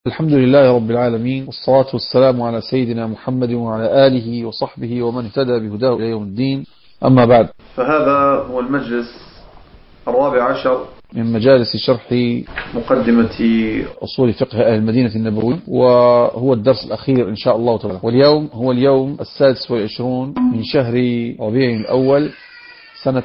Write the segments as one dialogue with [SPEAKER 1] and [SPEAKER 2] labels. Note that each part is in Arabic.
[SPEAKER 1] الحمد لله رب العالمين، والصلاة والسلام على سيدنا محمد وعلى آله وصحبه ومن اهتدى بهداه إلى يوم الدين. أما بعد،
[SPEAKER 2] فهذا هو المجلس 14
[SPEAKER 1] من مجالس شرح
[SPEAKER 2] مقدمة
[SPEAKER 1] أصول فقه أهل المدينة النبوية، وهو الدرس الأخير إن شاء الله تعالى. واليوم هو اليوم 26 من شهر ربيع الأول سنة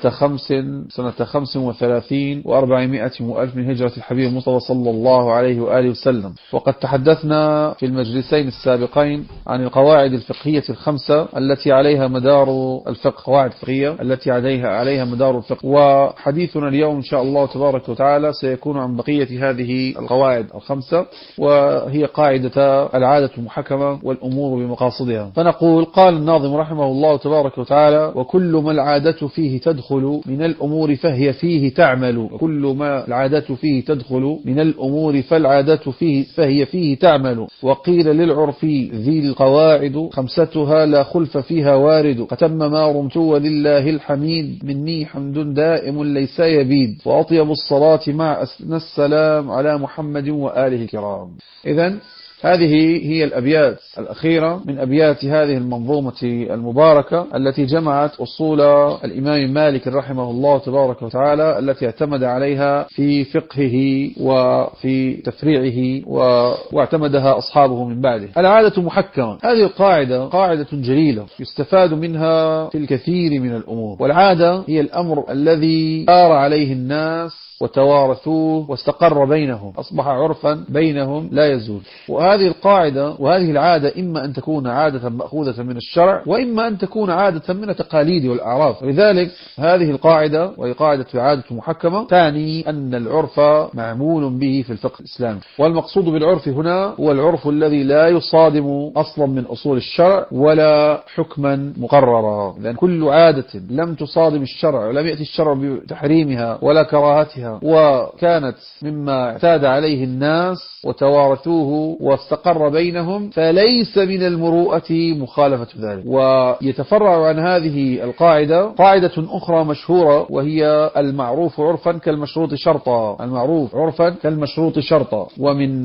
[SPEAKER 1] 35 و400 وألف من هجرة الحبيب المصطفى صلى الله عليه وآله وسلم. وقد تحدثنا في المجلسين السابقين عن القواعد الفقهية الخمسة التي عليها مدار الفقه، قواعد فقهية التي عليها مدار الفقه. وحديثنا اليوم إن شاء الله تبارك وتعالى سيكون عن بقية هذه القواعد الخمسة، وهي قاعدة العادة المحكمة والأمور بمقاصدها. فنقول: قال الناظم رحمه الله تبارك وتعالى: وكل ما العادة فيه تدخل من الأمور فهي فيه تعمل. وكل ما العادة فيه تدخل من الأمور فالعادة فهي فيه تعمل. وقيل للعرف ذي القواعد خمستها لا خلف فيها وارد. فتم ما رمت ولله الحميد مني حمد دائم ليس يبيد. وأطيب الصلاة مع أسنى السلام على محمد وآله الكرام. إذن هذه هي الأبيات الأخيرة من أبيات هذه المنظومة المباركة التي جمعت أصول الإمام مالك رحمه الله تبارك وتعالى، التي اعتمد عليها في فقهه وفي تفريعه واعتمدها أصحابه من بعده. العادة محكمة، هذه القاعدة قاعدة جليلة يستفاد منها في الكثير من الأمور. والعادة هي الأمر الذي سار عليه الناس وتوارثوه واستقر بينهم، أصبح عرفا بينهم لا يزول. وهذه القاعدة وهذه العادة إما أن تكون عادة مأخوذة من الشرع، وإما أن تكون عادة من التقاليد والأعراف. ولذلك هذه القاعدة، وهي قاعدة عادة محكمة، تعني أن العرف معمول به في الفقه الإسلامي. والمقصود بالعرف هنا هو العرف الذي لا يصادم أصلا من أصول الشرع ولا حكما مقررا، لأن كل عادة لم تصادم الشرع ولم يأتي الشرع بتحريمها ولا كراهتها، وكانت مما اعتاد عليه الناس وتوارثوه واستقر بينهم، فليس من المروءة مخالفة ذلك. ويتفرع عن هذه القاعدة قاعدة أخرى مشهورة، وهي المعروف عرفا كالمشروط شرطا. المعروف عرفا كالمشروط شرطا. ومن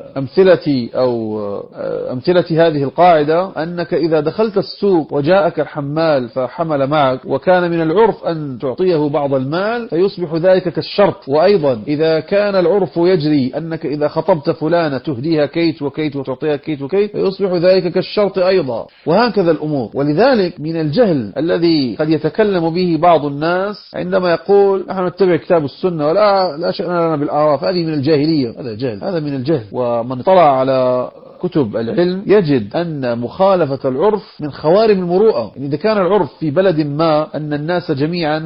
[SPEAKER 1] أمثلة هذه القاعدة أنك إذا دخلت السوق وجاءك الحمال فحمل معك، وكان من العرف أن تعطيه بعض المال، فيصبح ذلك كالشرط. وأيضا إذا كان العرف يجري أنك إذا خطبت فلانة تهديها كيت وكيت وتعطيها كيت وكيت، فيصبح ذلك كالشرط أيضا، وهكذا الأمور. ولذلك من الجهل الذي قد يتكلم به بعض الناس عندما يقول نحن نتبع كتاب السنة ولا شأن لنا بالأعراف، هذه من الجاهلية. هذا جهل، هذا من الجهل. ومن طلع على كتب العلم يجد أن مخالفة العرف من خوارم المروءة. إذا كان العرف في بلد ما أن الناس جميعا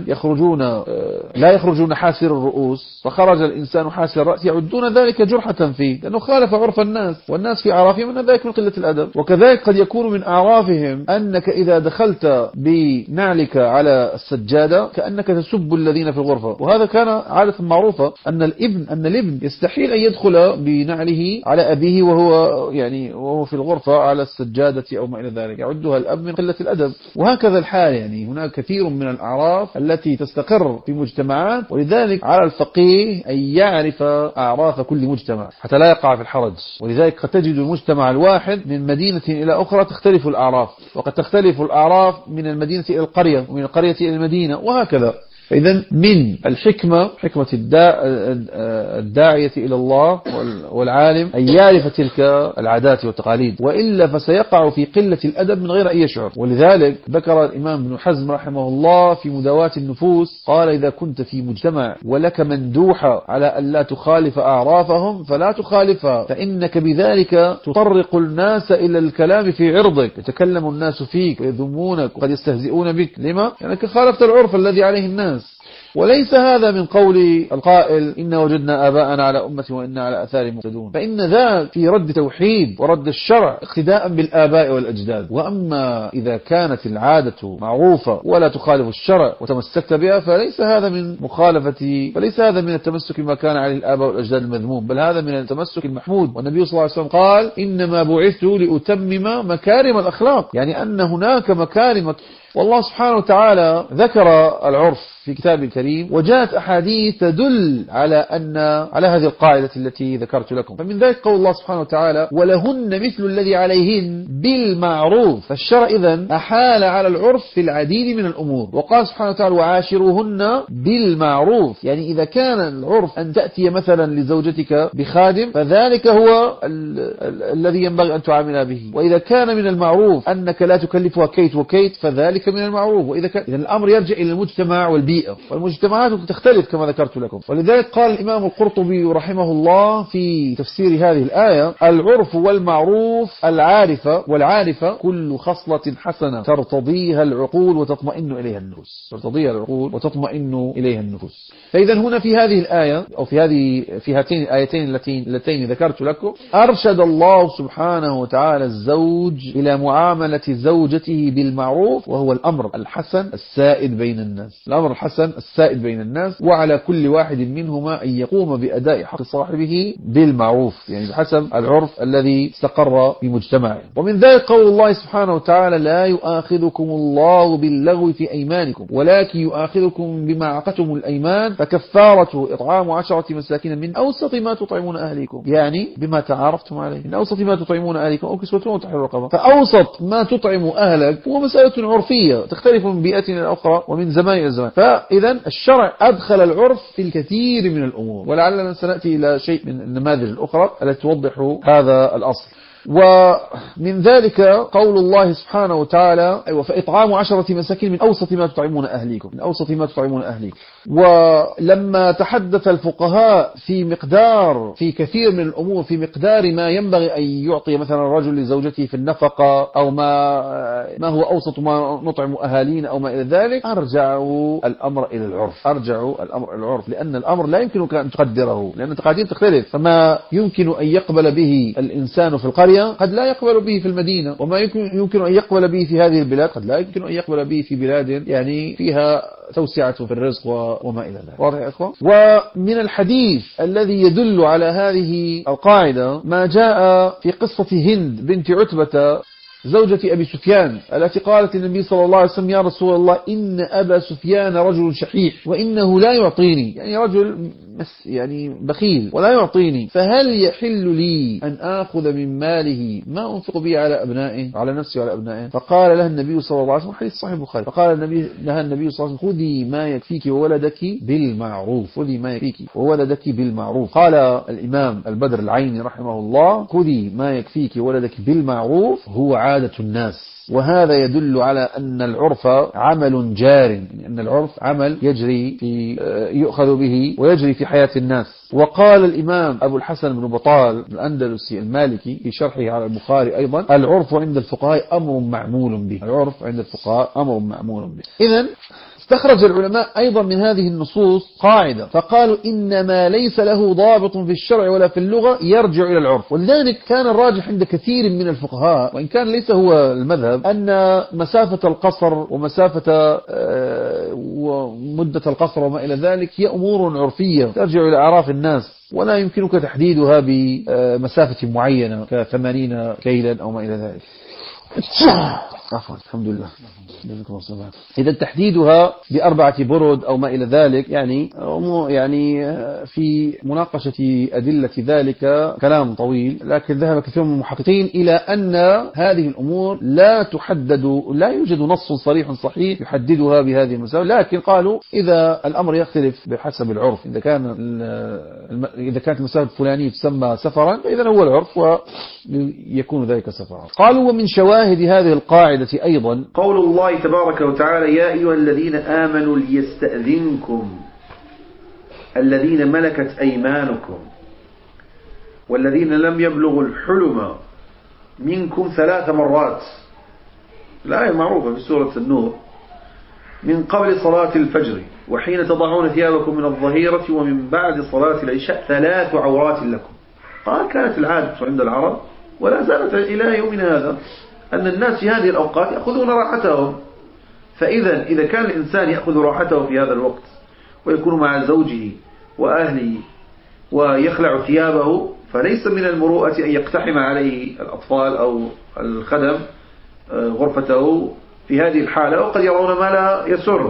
[SPEAKER 1] لا يخرجون حاسر الرؤوس، فخرج الإنسان حاسر الرأس، يعدون ذلك جرحة فيه، لأنه خالف عرف الناس، والناس في أعرافهم أن ذلك من قلة الأدب. وكذلك قد يكون من أعرافهم أنك إذا دخلت بنعلك على السجادة كأنك تسب الذين في الغرفة. وهذا كان عادة معروفة أن الابن يستحيل أن يدخل بنعله على أبيه وهو في الغرفة على السجادة أو ما إلى ذلك، يعدها الأب من قلة الأدب. وهكذا الحال، هناك كثير من الأعراف التي تستقر في مجتمعات، ولذلك على الفقيه أن يعرف أعراف كل مجتمع حتى لا يقع في الحرج. ولذلك قد تجد المجتمع الواحد من مدينة إلى أخرى تختلف الأعراف، وقد تختلف الأعراف من المدينة إلى القرية، ومن القرية إلى المدينة، وهكذا. فإذا من الحكمة، حكمة الداعية إلى الله والعالم، أن يعرف تلك العادات والتقاليد، وإلا فسيقع في قلة الأدب من غير أن يشعر. ولذلك ذكر الإمام ابن حزم رحمه الله في مداواة النفوس، قال: إذا كنت في مجتمع ولك مندوحة على أن لا تخالف أعرافهم فلا تخالفها، فإنك بذلك تطرق الناس إلى الكلام في عرضك، يتكلم الناس فيك ويذمونك وقد يستهزئون بك. لما؟ لأنك خالفت العرف الذي عليه الناس. وليس هذا من قول القائل إن وجدنا آباءنا على أمة وإنا على آثارهم مقتدون، فإن ذا في رد توحيد ورد الشرع اقتداء بالآباء والأجداد. وأما إذا كانت العادة معروفة ولا تخالف الشرع وتمسكت بها، فليس هذا من التمسك بما كان عليه الآباء والأجداد المذموم، بل هذا من التمسك المحمود. والنبي صلى الله عليه وسلم قال: إنما بعثت لأتمم مكارم الأخلاق، يعني أن هناك مكارم والله سبحانه وتعالى ذكر العرف في كتابه الكريم، وجاءت أحاديث تدل على هذه القاعدة التي ذكرت لكم. فمن ذلك قول الله سبحانه وتعالى: ولهن مثل الذي عليهن بالمعروف. فالشرع إذن أحال على العرف في العديد من الأمور، وقال سبحانه وتعالى: وعاشروهن بالمعروف. يعني إذا كان العرف أن تأتي مثلا لزوجتك بخادم فذلك هو الذي ينبغي أن تعامل به، وإذا كان من المعروف أنك لا تكلفها كيت وكيت فذلك من المعروف. وإذا كان إذن الأمر يرجع إلى المجتمع والبيئة، والمجتمعات تختلف كما ذكرت لكم. ولذلك قال الإمام القرطبي رحمه الله في تفسير هذه الآية: العرف والمعروف والعارفة كل خصلة حسنة ترتضيها العقول وتطمئن إليها النفوس. فإذا هنا في هذه الآية أو في هاتين الآيتين اللتين ذكرت لكم، أرشد الله سبحانه وتعالى الزوج إلى معاملة زوجته بالمعروف، وهو الأمر الحسن السائد بين الناس، وعلى كل واحد منهما أن يقوم بأداء حق صاحبه بالمعروف، يعني بحسب العرف الذي استقر في مجتمعه. ومن ذلك قول الله سبحانه وتعالى: لا يؤاخذكم الله باللغو في أيمانكم ولكن يؤاخذكم بما عقدتم الأيمان فكفارته إطعام 10 مساكين من أوسط ما تطعمون أهليكم، يعني بما تعارفتم عليه، من أوسط ما تطعمون أهليكم أو كسوتهم أو تحرير رقبة. فأوسط ما تطعم أهلك هو مسألة عرفية تختلف من بيئة إلى أخرى ومن زمان إلى زمان. فإذا الشرع أدخل العرف في الكثير من الأمور، ولعلنا سنأتي إلى شيء من النماذج الأخرى التي توضح هذا الأصل. ومن ذلك قول الله سبحانه وتعالى: فإطعام 10 مساكين من أوسط ما تطعمون أهليكم. ولما تحدث الفقهاء في كثير من الأمور في مقدار ما ينبغي أن يعطي مثلا الرجل لزوجته في النفقة، أو ما هو أوسط ما نطعم أهالينا أو ما إلى ذلك، أرجعوا الأمر إلى العرف، لأن الأمر لا يمكنك أن تقدره، لأن التقادير تختلف. فما يمكن أن يقبل به الإنسان في القرية قد لا يقبل به في المدينة، وما يمكن أن يقبل به في هذه البلاد قد لا يمكن أن يقبل به في بلاد يعني فيها توسعة في الرزق وما إلى ذلك. واضح يا أخوة؟ ومن الحديث الذي يدل على هذه القاعدة ما جاء في قصة هند بنت عتبة زوجة أبي سفيان، التي قالت للنبي صلى الله عليه وسلم: يا رسول الله، إن أبا سفيان رجل شحيح وإنه لا يعطيني، يعني رجل بخيل ولا يعطيني، فهل يحل لي أن آخذ من ماله ما أنفق به على نفسي وعلى أبنائه؟ فقال لها النبي صلى الله عليه وسلم، حديث صحيح البخاري، فقال لها النبي صلى الله عليه وسلم: خذي ما يكفيك وولدك بالمعروف. قال الإمام البدر العيني رحمه الله: خذي ما يكفيك وولدك بالمعروف هو عادة الناس. وهذا يدل على أن العرف عمل جار، أن العرف عمل يجري يؤخذ به ويجري في حياة الناس. وقال الإمام أبو الحسن بن بطال الأندلسي المالكي في شرحه على البخاري أيضا: العرف عند الفقهاء أمر معمول به. إذن استخرج العلماء أيضا من هذه النصوص قاعدة، فقالوا: إنما ليس له ضابط في الشرع ولا في اللغة يرجع إلى العرف. ولذلك كان الراجح عند كثير من الفقهاء، وإن كان ليس هو المذهب، أن مسافة القصر ومسافة ومدة القصر وما إلى ذلك هي أمور عرفية ترجع إلى أعراف الناس، ولا يمكنك تحديدها بمسافة معينة ك80 كيلا أو ما إلى ذلك. عفوا، الحمد لله. إذا تحديدها ب4 برد أو ما إلى ذلك يعني في مناقشة أدلة ذلك كلام طويل، لكن ذهب كثير من المحققين إلى أن هذه الأمور لا تحدد، لا يوجد نص صريح صحيح يحددها بهذه المسافة، لكن قالوا إذا الأمر يختلف بحسب العرف، إذا كانت المسافة الفلانية تسمى سفرا فإذا هو العرف ويكون ذلك سفرا. قالوا: ومن شواهد هذه القاعدة أيضا
[SPEAKER 2] قول الله تبارك وتعالى: يا أيها الذين آمنوا ليستأذنكم الذين ملكت أيمانكم والذين لم يبلغوا الحلم منكم 3 مرات. الآية معروفة في سورة النور: من قبل صلاة الفجر وحين تضعون ثيابكم من الظهيرة ومن بعد صلاة العشاء 3 عورات لكم. قال: كانت العادة عند العرب ولا زالت إلى يومنا هذا أن الناس في هذه الأوقات يأخذون راحتهم. فإذا كان الإنسان يأخذ راحته في هذا الوقت ويكون مع زوجه وأهله ويخلع ثيابه، فليس من المروءة أن يقتحم عليه الأطفال أو الخدم غرفته في هذه الحالة، وقد يرون ما لا يسر.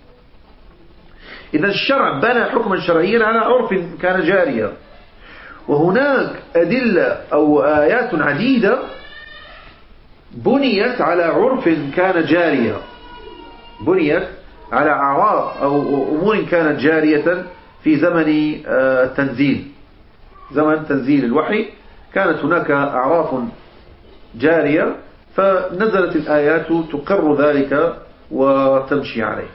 [SPEAKER 2] إذا الشرع بنى حكما شرعيا على عرف كان جاريا، وهناك أدلة أو آيات عديدة بنيت على عرف كان جاريا، بنيت على أعراف أو أمور كانت جارية في زمن التنزيل، زمن تنزيل الوحي كانت هناك أعراف جارية، فنزلت الآيات تقر ذلك وتمشي عليه.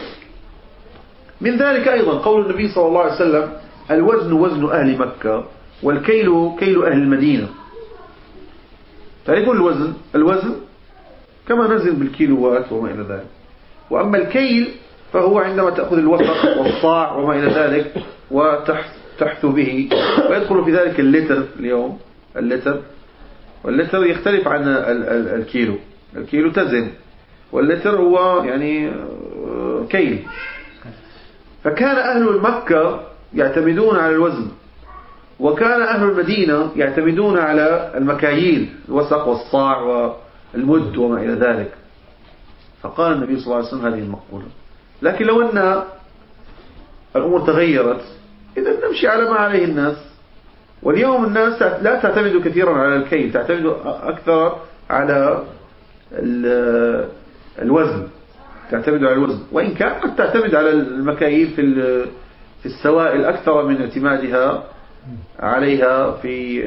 [SPEAKER 2] من ذلك أيضا قول النبي صلى الله عليه وسلم: الوزن وزن أهل مكة والكيل كيل أهل المدينة. تعرفون الوزن؟ الوزن كما نزل بالكيلوات وما إلى ذلك. وأما الكيل فهو عندما تأخذ الوسط والصاع وما إلى ذلك وتحثو به، ويدخل في ذلك اللتر. اليوم اللتر، واللتر يختلف عن الكيلو. الكيلو تزن، واللتر هو يعني كيل. فكان أهل مكة يعتمدون على الوزن، وكان أهل المدينة يعتمدون على المكاييل، الوسق والصاع والمد وما إلى ذلك. فقال النبي صلى الله عليه وسلم هذه المقولة. لكن لو أن الأمور تغيرت، إذا نمشي على ما عليه الناس. واليوم الناس لا تعتمد كثيرا على الكيل، تعتمد أكثر على الوزن، تعتمد على الوزن، وإن كان قد تعتمد على المكاييل في السوائل أكثر من اعتمادها عليها في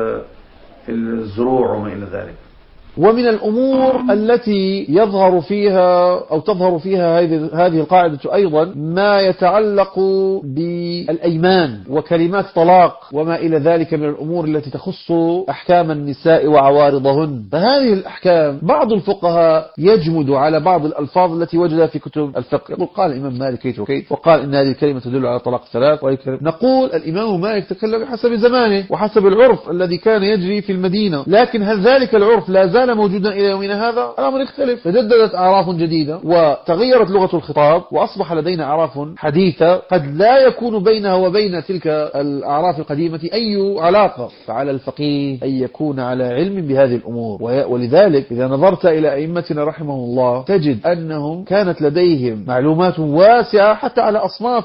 [SPEAKER 2] الزروع وما إلى ذلك.
[SPEAKER 1] ومن الأمور التي يظهر فيها أو تظهر فيها هذه القاعدة أيضا ما يتعلق بالأيمان وكلمات طلاق وما إلى ذلك من الأمور التي تخص أحكام النساء وعوارضهن. فهذه الأحكام بعض الفقهاء يجمد على بعض الألفاظ التي وجدها في كتب الفقه. يقول قال الإمام مالك كيت وكيت، وقال إن هذه الكلمة تدل على طلاق ثلاث. نقول الإمام مالك تكلم بحسب زمانه وحسب العرف الذي كان يجري في المدينة، لكن هل ذلك العرف لا زال موجودا إلى يومنا هذا؟ الأمر يختلف. تجددت أعراف جديدة وتغيرت لغة الخطاب، وأصبح لدينا أعراف حديثة قد لا يكون بينها وبين تلك الأعراف القديمة أي علاقة. فعلى الفقيه أن يكون على علم بهذه الأمور. ولذلك إذا نظرت إلى أئمتنا رحمه الله تجد أنهم كانت لديهم معلومات واسعة حتى على أصناف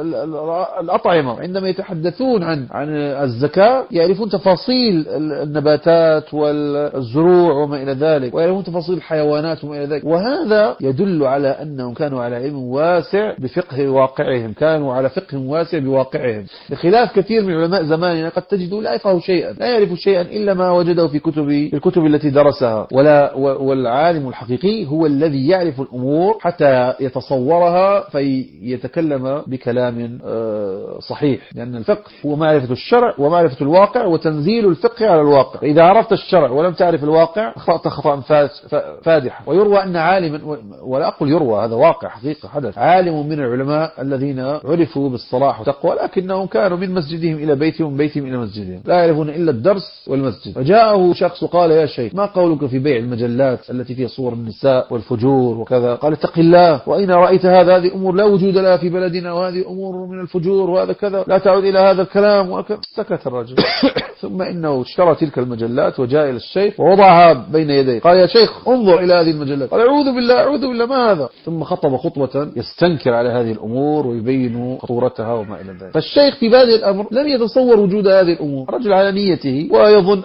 [SPEAKER 1] الأطعمة. عندما يتحدثون عن الزكاة يعرفون تفاصيل النباتات والزروع وما إلى ذلك، ويعلمون تفاصيل الحيوانات وما إلى ذلك. وهذا يدل على أنهم كانوا على علم واسع بفقه واقعهم، كانوا على فقه واسع بواقعهم، بخلاف كثير من علماء زماننا قد تجدوا لا يفقه شيئا، لا يعرف شيئا إلا ما وجده في الكتب التي درسها. والعالم الحقيقي هو الذي يعرف الأمور حتى يتصورها فيتكلم بكلام صحيح، لأن الفقه هو معرفة الشرع ومعرفة الواقع وتنزيل الفقه على الواقع. إذا عرفت الشرع ولم تعرف الواقع أخطأت خطأ فادحا. ويروى أن عالما، ولا أقول يروى، هذا واقع حقيقة حدث، عالم من العلماء الذين عرفوا بالصلاح والتقوى لكنهم كانوا من مسجدهم إلى بيتهم ومن بيتهم إلى مسجدهم، لا يعرفون إلا الدرس والمسجد. فجاءه شخص قال: يا شيخ، ما قولك في بيع المجلات التي فيها صور النساء والفجور وكذا؟ قال: اتق الله، وأين رأيت هذا؟ هذه أمور لا وجود لها في بلدنا، وهذه أمور من الفجور، وهذا كذا، لا تعود إلى هذا الكلام. سكت الرجل. ثم إنه اشترى تلك المجلات وجاء إلى الشيخ ووضعها بين يديه. قال: يا شيخ، انظر إلى هذه المجلات. قال: أعوذ بالله، أعوذ بالله، ما هذا؟ ثم خطب خطبة يستنكر على هذه الأمور ويبين خطورتها وما إلى ذلك. فالشيخ في بادئ الأمر لم يتصور وجود هذه الأمور، رجل على نيته، ويظن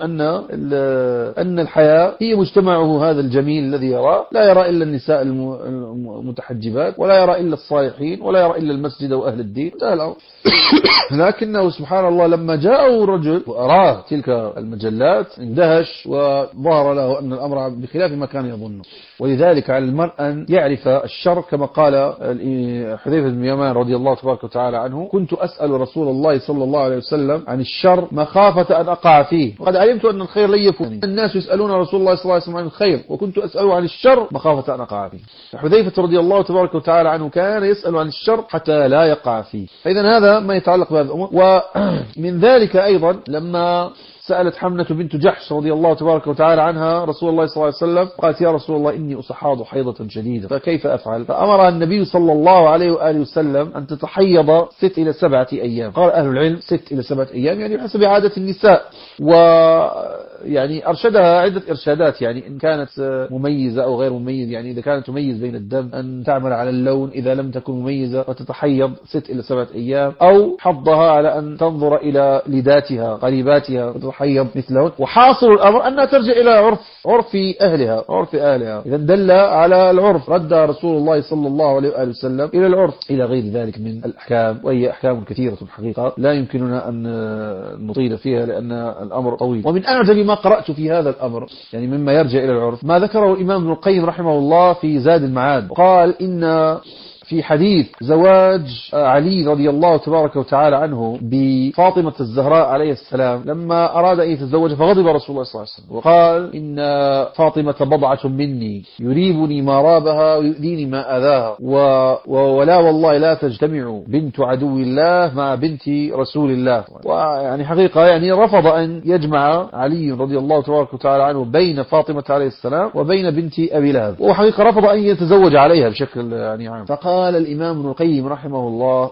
[SPEAKER 1] أن الحياة هي مجتمعه هذا الجميل الذي يراه، لا يرى إلا النساء المتحجبات، ولا يرى إلا الصالحين، ولا يرى إلا المسجد وأهل الدين. انتهى الأمر. لكنه سبحان الله لما جاءه رجل وأراه تلك المجلات اندهش، وظهر له أن الأمر بخلاف ما كان يظنه. ولذلك على المرء أن يعرف الشر، كما قال حذيفة بن يمان رضي الله تبارك وتعالى عنه: كنت أسأل رسول الله صلى الله عليه وسلم عن الشر مخافة أن أقع فيه، وقد علمت أن الخير لن يكون. الناس يسألون رسول الله صلى الله عليه وسلم عن الخير، وكنت أسأله عن الشر مخافة أن أقع فيه. حذيفة رضي الله تبارك وتعالى عنه كان يسأل عن الشر حتى لا يقع فيه. فإذا هذا ما يتعلق بهذه الأمور. ومن ذلك أيضا لما سألت حمنة بنت جحش رضي الله تبارك وتعالى عنها رسول الله صلى الله عليه وسلم، قالت: يا رسول الله، إني أصحاض حيضة شديدة، فكيف أفعل؟ فأمر النبي صلى الله عليه وآله وسلم أن تتحيض 6 إلى 7 أيام. قال أهل العلم 6 إلى 7 أيام يعني بحسب عادة النساء. يعني أرشدها عدة إرشادات، يعني إن كانت مميزة أو غير مميزة. يعني إذا كانت تميز بين الدم أن تعمل على اللون، إذا لم تكن مميزة فتتحيض 6 إلى 7 أيام، أو حضها على أن تنظر إلى لداتها قريباتها فتتحيض مثلهن. وحاصل الأمر أنها ترجع إلى عرف أهلها. إذا دل على العرف، رد رسول الله صلى الله عليه وآله وسلم إلى العرف، إلى غير ذلك من الأحكام، وهي أحكام كثيرة حقيقة لا يمكننا أن نطيل فيها لأن الأمر طويل. ومن أعجب ما قرأت في هذا الأمر، يعني مما يرجع إلى العرف، ما ذكره الإمام ابن القيم رحمه الله في زاد المعاد. قال إن في حديث زواج علي رضي الله تبارك وتعالى عنه بفاطمة الزهراء عليه السلام، لما أراد أن يتزوج فغضب رسول الله صلى الله عليه وسلم وقال إن فاطمة بضعة مني يريبني ما رابها ويؤذيني ما أذاها، ولا والله لا تجتمع بنت عدو الله مع بنت رسول الله. ويعني حقيقة يعني رفض أن يجمع علي رضي الله تبارك وتعالى عنه بين فاطمة عليه السلام وبين بنت أبي لهب، وحقيقة رفض أن يتزوج عليها بشكل يعني عام. قال الإمام ابن القيم رحمه الله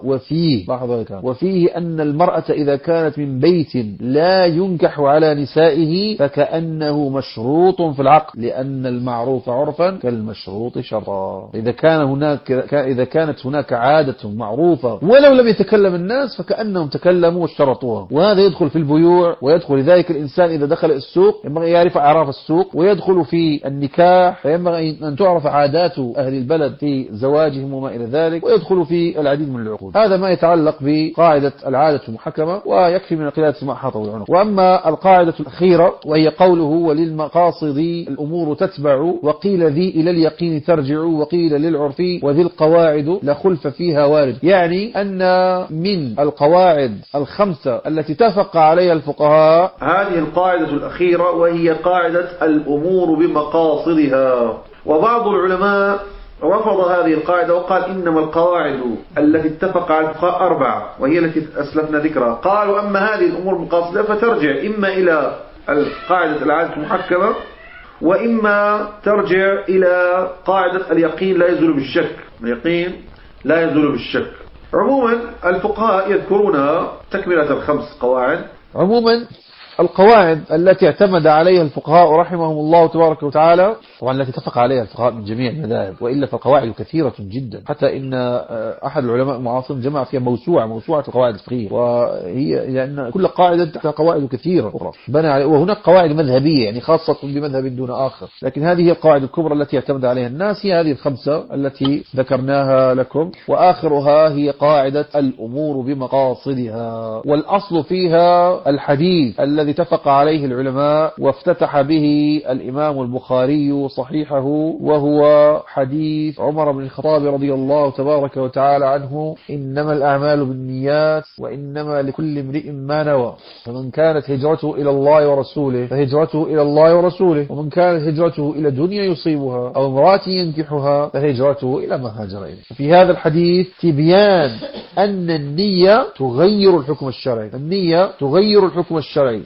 [SPEAKER 1] وفيه أن المرأة إذا كانت من بيت لا ينكح على نسائه فكأنه مشروط في العقد، لأن المعروف عرفا كالمشروط شرطا. إذا كانت هناك عادة معروفة ولو لم يتكلم الناس فكأنهم تكلموا واشترطوها. وهذا يدخل في البيوع، ويدخل لذلك الإنسان إذا دخل السوق ينبغي يعرف أعراف السوق، ويدخل في النكاح فينبغي أن تعرف عادات أهل البلد في زواجهم وما إلى ذلك، ويدخل في العديد من العقود. هذا ما يتعلق بقاعدة العادة المحكمة، ويكفي من القيادة ما أحاطه العنق. وأما القاعدة الأخيرة وهي قوله وللمقاصد الأمور تتبع، وقيل ذي إلى اليقين ترجع، وقيل للعرف وذي القواعد لخلف فيها وارد. يعني أن من القواعد الخمسة التي اتفق عليها الفقهاء
[SPEAKER 2] هذه القاعدة الأخيرة، وهي قاعدة الأمور بمقاصدها. وبعض العلماء رفض هذه القاعدة وقال إنما القواعد التي اتفق على الفقهاء 4، وهي التي أسلفنا ذكرها. قالوا أما هذه الأمور مقاصدة فترجع إما إلى القاعدة العادة المحكمة، وإما ترجع إلى قاعدة اليقين لا يزول بالشك. اليقين لا يزول بالشك. عموما الفقهاء يذكرونها تكملة 5 قواعد.
[SPEAKER 1] عموما القواعد التي اعتمد عليها الفقهاء رحمهم الله تبارك وتعالى، طبعا التي اتفق عليها الفقهاء من جميع المذاهب، وإلا فالقواعد كثيرة جدا، حتى إن أحد العلماء المعاصرين جمع فيها موسوعة القواعد الفقهية، وهي لأن كل قاعدة تحتها قواعد كثيرة أخرى بنى عليه. وهناك قواعد مذهبية يعني خاصة بمذهب دون آخر، لكن هذه هي القواعد الكبرى التي اعتمد عليها الناس، هي هذه ال5 التي ذكرناها لكم. وآخرها هي قاعدة الأمور بمقاصدها، والأصل فيها الحديث الذي اتفق عليه العلماء وافتتح به الإمام البخاري صحيحه، وهو حديث عمر بن الخطاب رضي الله تبارك وتعالى عنه: إنما الأعمال بالنيات وإنما لكل امرئ ما نوى، فمن كانت هجرته إلى الله ورسوله فهجرته إلى الله ورسوله، ومن كانت هجرته إلى دنيا يصيبها أو امرأة ينكحها فهجرته إلى ما هاجر إليه. وفي هذا الحديث تبيان أن النية تغير الحكم الشرعي، النية تغير الحكم الشرعي،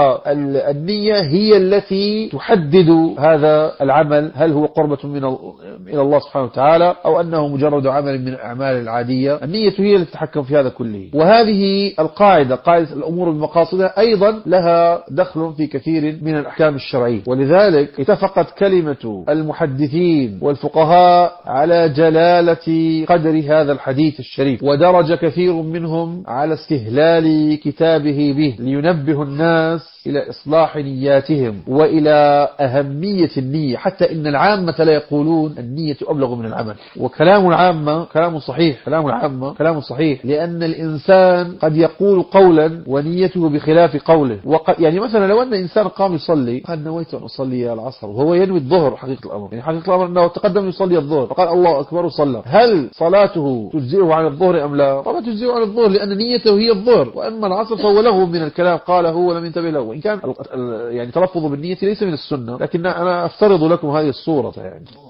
[SPEAKER 1] والنية هي التي تحدد هذا العمل هل هو قربة إلى الله سبحانه وتعالى أو أنه مجرد عمل من الأعمال العادية. النية هي التي تتحكم في هذا كله. وهذه القاعدة، قاعدة الأمور بمقاصدها، أيضا لها دخل في كثير من الأحكام الشرعية، ولذلك اتفقت كلمة المحدثين والفقهاء على جلالة قدر هذا الحديث الشريف، ودرج كثير منهم على استهلال كتابه به لينبه الناس إلى إصلاح نياتهم وإلى أهمية النية، حتى إن العامة لا يقولون النية أبلغ من العمل. وكلام العامة كلام صحيح، كلام العامة كلام صحيح، لأن الإنسان قد يقول قولا ونيته بخلاف قوله. يعني مثلا لو أن إنسان قام يصلي قال نويت أن أصلي العصر، وهو ينوي الظهر، حقيقة الأمر يعني حقيقة الأمر أنه تقدم يصلي الظهر فقال الله أكبر وصلى، هل صلاته تجزئه عن الظهر أم لا؟ طبعا تجزئه عن الظهر، لأن نيته هي الظهر. وأما العصر فهو له من الكلام قاله ولم ينتبه له، وإن كان يعني تلفظ بالنية ليس من السنة، لكن أنا أفترض لكم هذه الصورة يعني.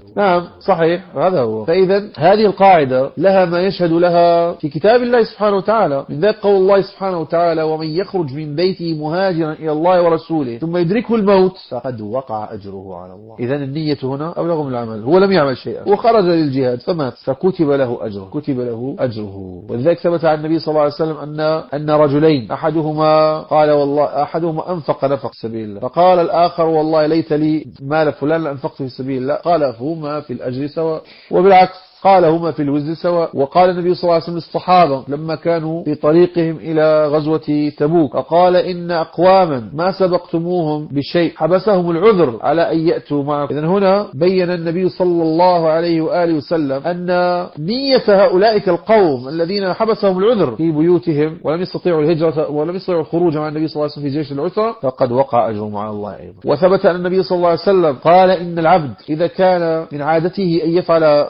[SPEAKER 1] نعم صحيح، هذا هو. فإذا هذه القاعدة لها ما يشهد لها في كتاب الله سبحانه وتعالى، من ذلك قول الله سبحانه وتعالى: ومن يخرج من بيته مهاجرا إلى الله ورسوله ثم يدركه الموت فقد وقع أجره على الله. إذا النية هنا أبلغ من العمل. هو لم يعمل شيئا وخرج للجهاد فمات، فكتب له أجره، كتب له أجره. ولذلك ثبت عن النبي صلى الله عليه وسلم أن رجلين أحدهما أنفق نفق سبيل الله، فقال الآخر: والله ليت لي مال فلان لأنفقت في سبيل الله. قال: فهما في الأجر سواء. وبالعكس قال: هما في الوزر سواء. وقال النبي صلى الله عليه وسلم للصحابة لما كانوا في طريقهم إلى غزوة تبوك، فقال: إن أقواما ما سبقتموهم بشيء حبسهم العذر على أن يأتوا معكم. إذن هنا بين النبي صلى الله عليه وآله وسلم أن نية هؤلاء القوم الذين حبسهم العذر في بيوتهم ولم يستطيعوا الهجرة ولم يستطيعوا الخروج مع النبي صلى الله عليه وسلم في جيش العسرة، فقد وقع أجرهم على الله أيضا. وثبت أن النبي صلى الله عليه وسلم قال: إن العبد إذا كان من عادته أن يفعل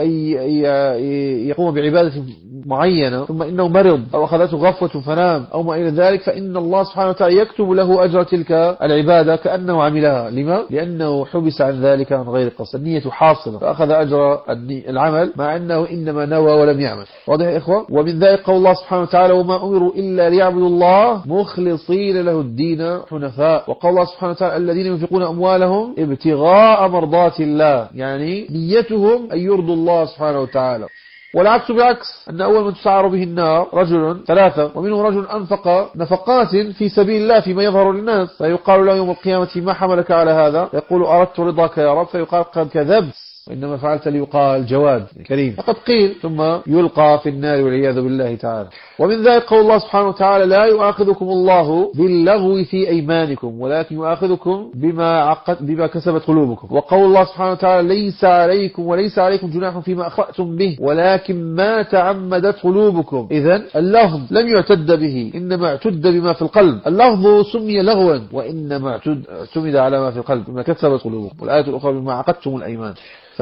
[SPEAKER 1] يقوم بعبادة معينة ثم إنه مرض أو أخذته غفوة فنام أو ما إلى ذلك، فإن الله سبحانه وتعالى يكتب له أجر تلك العبادة كأنه عملها. لما؟ لأنه حبس عن ذلك عن غير قصد، النية حاصلة فأخذ أجر العمل مع أنه إنما نوى ولم يعمل. واضح يا إخوة؟ ومن ذلك قول الله سبحانه وتعالى: وما أمروا إلا ليعبدوا الله مخلصين له الدين حنفاء. وقول الله سبحانه وتعالى: الذين ينفقون أموالهم ابتغاء مرضات الله، يعني نيتهم أن يرضوا الله سبحانه وتعالى. والعكس بالعكس، أن أول من تسعر به النار رجل ثلاثة، ومنهم رجل أنفق نفقات في سبيل الله فيما يظهر للناس، فيقال له يوم القيامة: ما حملك على هذا؟ يقول: أردت رضاك يا رب. فيقال: قد كذبت، وإنما فعلت ليقال جواد كريم، فقد قيل، ثم يلقى في النار والعياذ بالله تعالى. ومن ذلك قول الله سبحانه وتعالى: لا يؤاخذكم الله باللغو في أيمانكم ولكن يؤاخذكم بما كسبت قلوبكم. وقول الله سبحانه وتعالى: وليس عليكم جناح فيما أخطأتم به ولكن ما تعمدت قلوبكم. إذن اللفظ لم يعتد به، إنما اعتد بما في القلب. اللفظ سمي لغوا وإنما اعتمد على ما في القلب بما كسبت قلوبكم. والآية الأخرى: بما عقدتم الأيمان.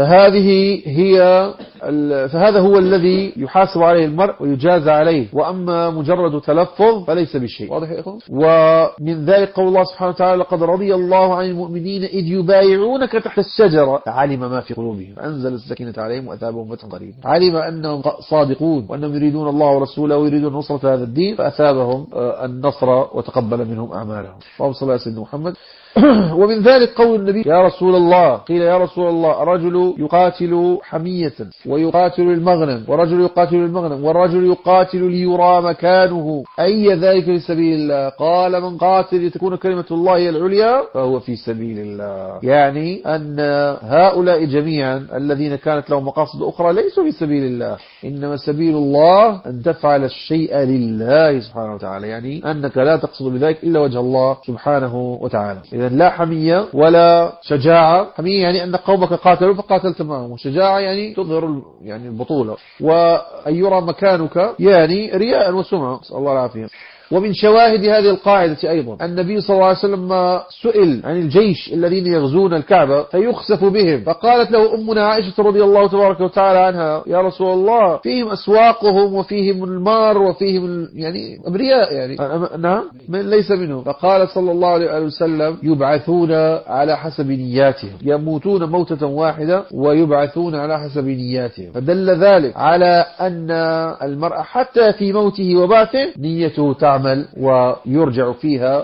[SPEAKER 1] فهذا هو الذي يحاسب عليه المرء ويجازى عليه، وأما مجرد تلفظ فليس بشيء. واضح يا إخوان؟ ومن ذلك قول الله سبحانه وتعالى: لقد رضي الله عن المؤمنين إذ يبايعونك تحت الشجرة علم ما في قلوبهم فأنزل السكينة عليهم وأثابهم فتحا قريبا. علم أنهم صادقون وأنهم يريدون الله ورسوله ويريدون نصرة هذا الدين، فأثابهم النصر وتقبل منهم أعمالهم. اللهم صل على سيدنا محمد. ومن ذلك قول النبي: يا رسول الله، قيل: يا رسول الله، رجل يقاتل حمية ويقاتل المغنم، ورجل يقاتل المغنم، والرجل يقاتل ليرى مكانه، أي ذلك في سبيل الله؟ قال: من قاتل لتكون كلمة الله هي العليا فهو في سبيل الله. يعني أن هؤلاء جميعا الذين كانت لهم مقاصد أخرى ليسوا في سبيل الله، إنما سبيل الله أن تفعل الشيء لله سبحانه وتعالى، يعني أنك لا تقصد بذلك إلا وجه الله سبحانه وتعالى. إذن لا حمية ولا شجاعة. حمية يعني أن قومك قاتلوا فقاتلت معهم، وشجاعة يعني تظهر يعني البطولة، وأن يرى مكانك يعني رياء وسمعة، نسأل الله العافية. ومن شواهد هذه القاعدة أيضا النبي صلى الله عليه وسلم ما سئل عن الجيش الذين يغزون الكعبة فيخسف بهم، فقالت له أمنا عائشة رضي الله تبارك وتعالى عنها: يا رسول الله، فيهم أسواقهم وفيهم المار وفيهم يعني أبرياء، يعني نعم من ليس منهم. فقال صلى الله عليه وسلم: يبعثون على حسب نياتهم، يموتون موتة واحدة ويبعثون على حسب نياتهم. فدل ذلك على أن المرء حتى في موته وبعثه نيته تعمل ويرجع فيها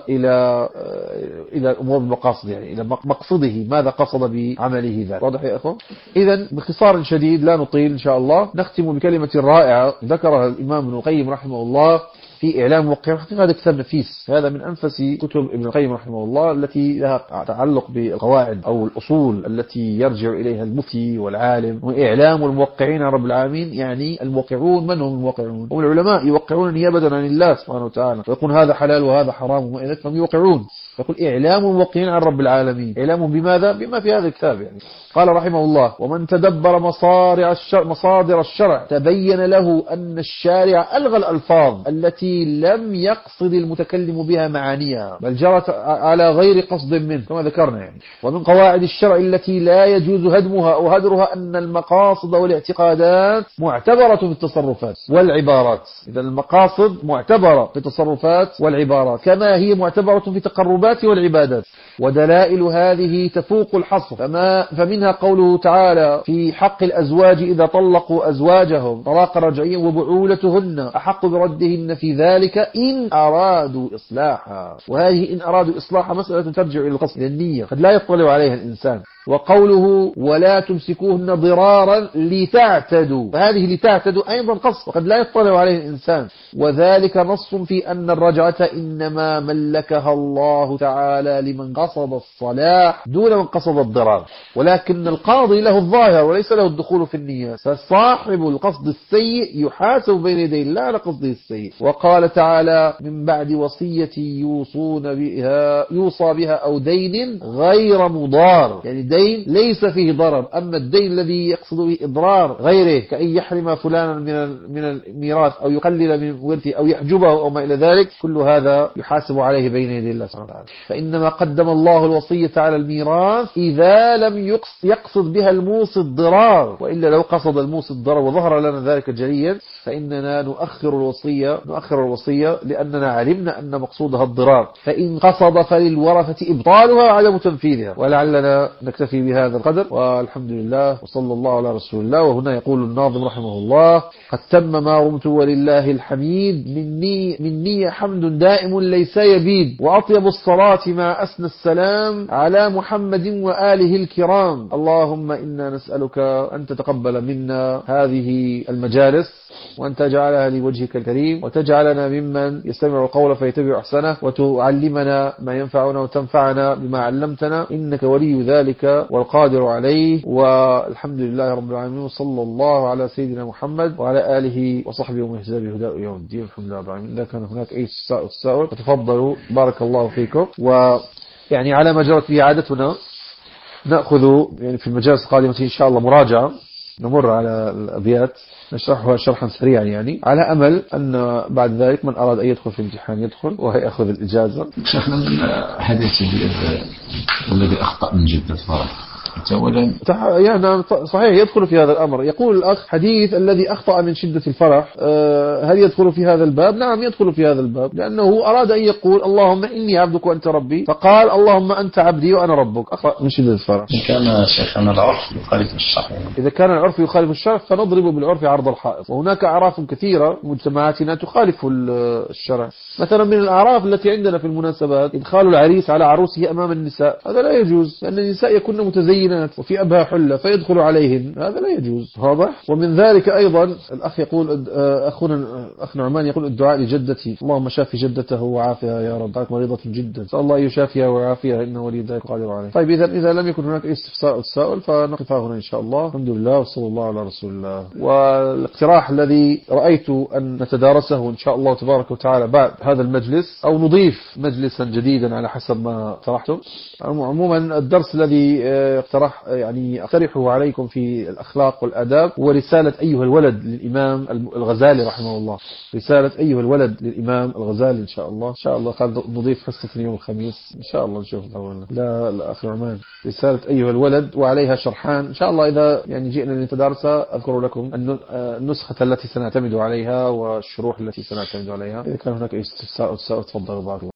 [SPEAKER 1] إلى أمور المقاصد، يعني إلى مقصده، ماذا قصد بعمله ذلك. واضح يا أخوان؟ إذن باختصار شديد لا نطيل إن شاء الله، نختم بكلمة رائعة ذكرها الإمام ابن القيم رحمه الله في إعلام الموقعين. حقيقة هذا كتاب نفيس، هذا من أنفس كتب ابن القيم رحمه الله التي لها تعلق بالقواعد أو الأصول التي يرجع إليها المفتي والعالم. وإعلام الموقعين عن رب العالمين، يعني الموقعون من هم الموقعون؟ هم العلماء، يوقعون نيابة عن الله سبحانه وتعالى، ويقول هذا حلال وهذا حرام وما إلى ذلك، فهم يوقعون. يقول: إعلام الموقعين عن رب العالمين. إعلام بماذا؟ بما في هذا الكتاب. يعني قال رحمه الله: ومن تدبر مصادر الشرع تبين له أن الشارع ألغى الألفاظ التي التي لم يقصد المتكلم بها معانيها بل جرت على غير قصد منه كما ذكرنا يعني. ومن قواعد الشرع التي لا يجوز هدمها أو هدرها أن المقاصد والاعتقادات معتبرة في التصرفات والعبارات. إذا المقاصد معتبرة في التصرفات والعبارات كما هي معتبرة في التقربات والعبادات. ودلائل هذه تفوق الحصر، فمنها قوله تعالى في حق الأزواج إذا طلقوا أزواجهم طلاقا رجعيا وبعولتهن أحق بردهن في ذلك إن أرادوا إصلاحا. وهذه إن أرادوا إصلاحا مسألة ترجع إلى القصد، إلى النية، قد لا يطلع عليها الإنسان. وقوله ولا تمسكوهن ضرارا لتعتدوا، فهذه لتعتدوا أيضا قصد وقد لا يطلع عليه الإنسان. وذلك نص في أن الرجعة إنما ملكها الله تعالى لمن قصد الصلاح دون من قصد الضرار، ولكن القاضي له الظاهر وليس له الدخول في النية، فصاحب القصد السيء يحاسب بين يدي الله على قصده السيء. وقال تعالى من بعد وصية يوصى بها أو دين غير مضار، يعني دين ليس فيه ضرر. أما الدين الذي يقصد به إضرار غيره كأن يحرم فلانا من الميراث أو يقلل من ورثه أو يحجبه أو ما إلى ذلك، كل هذا يحاسب عليه بين يدي الله سبحانه وتعالى. فإنما قدم الله الوصية على الميراث إذا لم يقصد بها الموصي الضرار، وإلا لو قصد الموصي الضرر وظهر لنا ذلك جليا فإننا نؤخر الوصية لأننا علمنا أن مقصودها الضرار. فإن قصد فللورثة إبطالها وعدم تنفيذها. ولعلنا نكتفي بهذا القدر والحمد لله وصلى الله على رسول الله. وهنا يقول الناظم رحمه الله قد تم ما رمت ولله الحميد مني حمد دائم ليس يبيد، وأطيب الصلاة مع أسنى السلام على محمد وآله الكرام. اللهم إنا نسألك أن تتقبل منا هذه المجالس وأن تجعلها لوجهك الكريم، وتجعلنا ممن يستمع القول فيتبع أحسنه، وتعلمنا ما ينفعنا وتنفعنا بما علمتنا، إنك ولي ذلك والقادر عليه. والحمد لله رب العالمين، وصلى الله على سيدنا محمد وعلى آله وصحبه ومن اهتدى بهداه يوم الدين. الحمد لله رب العالمين. إذا كان هناك أي تساؤل فتفضلوا بارك الله فيكم. ويعني على ما جرت به عادتنا نأخذ يعني في المجالس القادمة إن شاء الله مراجعة، نمر على الأبيات نشرحها شرحا سريعا يعني، على أمل أن بعد ذلك من أراد أن يدخل في الامتحان يدخل ويأخذ الإجازة.
[SPEAKER 3] شيخنا الحديث الذي أخطأ من جدة فرح
[SPEAKER 1] يعني صحيح يدخل في هذا الأمر. يقول الأخ حديث الذي أخطأ من شدة الفرح هل يدخل في هذا الباب؟ نعم يدخل في هذا الباب، لأنه أراد أن يقول اللهم إني عبدك وأنت ربي، فقال اللهم أنت عبدي وأنا ربك، أخطأ من شدة الفرح.
[SPEAKER 3] إن كان شيخنا العرف يخالف الشرع،
[SPEAKER 1] إذا كان العرف يخالف الشرع فنضرب بالعرف عرض الحائط. وهناك أعراف كثيرة مجتمعاتنا تخالف الشرع. مثلا من الأعراف التي عندنا في المناسبات إدخال العريس على عروسه أمام النساء، هذا لا يجوز، لأن النساء يكن متزينات وفي أبها حلة فيدخل عليهن، هذا لا يجوز. واضح؟ ومن ذلك أيضا الأخ يقول أخ نعمان يقول الدعاء لجدتي، اللهم شافي جدته وعافها يا رب، دعت مريضة جدا، سأل الله يشافيها ويعافيها إنه ولي ذلك قادر عليه. طيب إذا لم يكن هناك أي استفسار أو تساؤل فنقف هنا إن شاء الله. الحمد لله وصلى الله على رسول الله. والاقتراح الذي رأيت أن نتدارسه إن شاء الله تبارك وتعالى بعد هذا المجلس، أو نضيف مجلسا جديدا على حسب ما اقترحتم. عموما الدرس الذي أقترحه عليكم في الأخلاق والآداب ورسالة أيها الولد للإمام الغزالي رحمه الله، رسالة أيها الولد للإمام الغزالي إن شاء الله. إن شاء الله قد نضيف حصة يوم الخميس إن شاء الله نشوف الأول. لا أخي عمان، رسالة أيها الولد وعليها شرحان إن شاء الله. إذا جئنا لنتدارسها أذكر لكم النسخة التي سنعتمد عليها والشروح التي سنعتمد عليها. إذا كان هناك أي استفسار تفضلوا.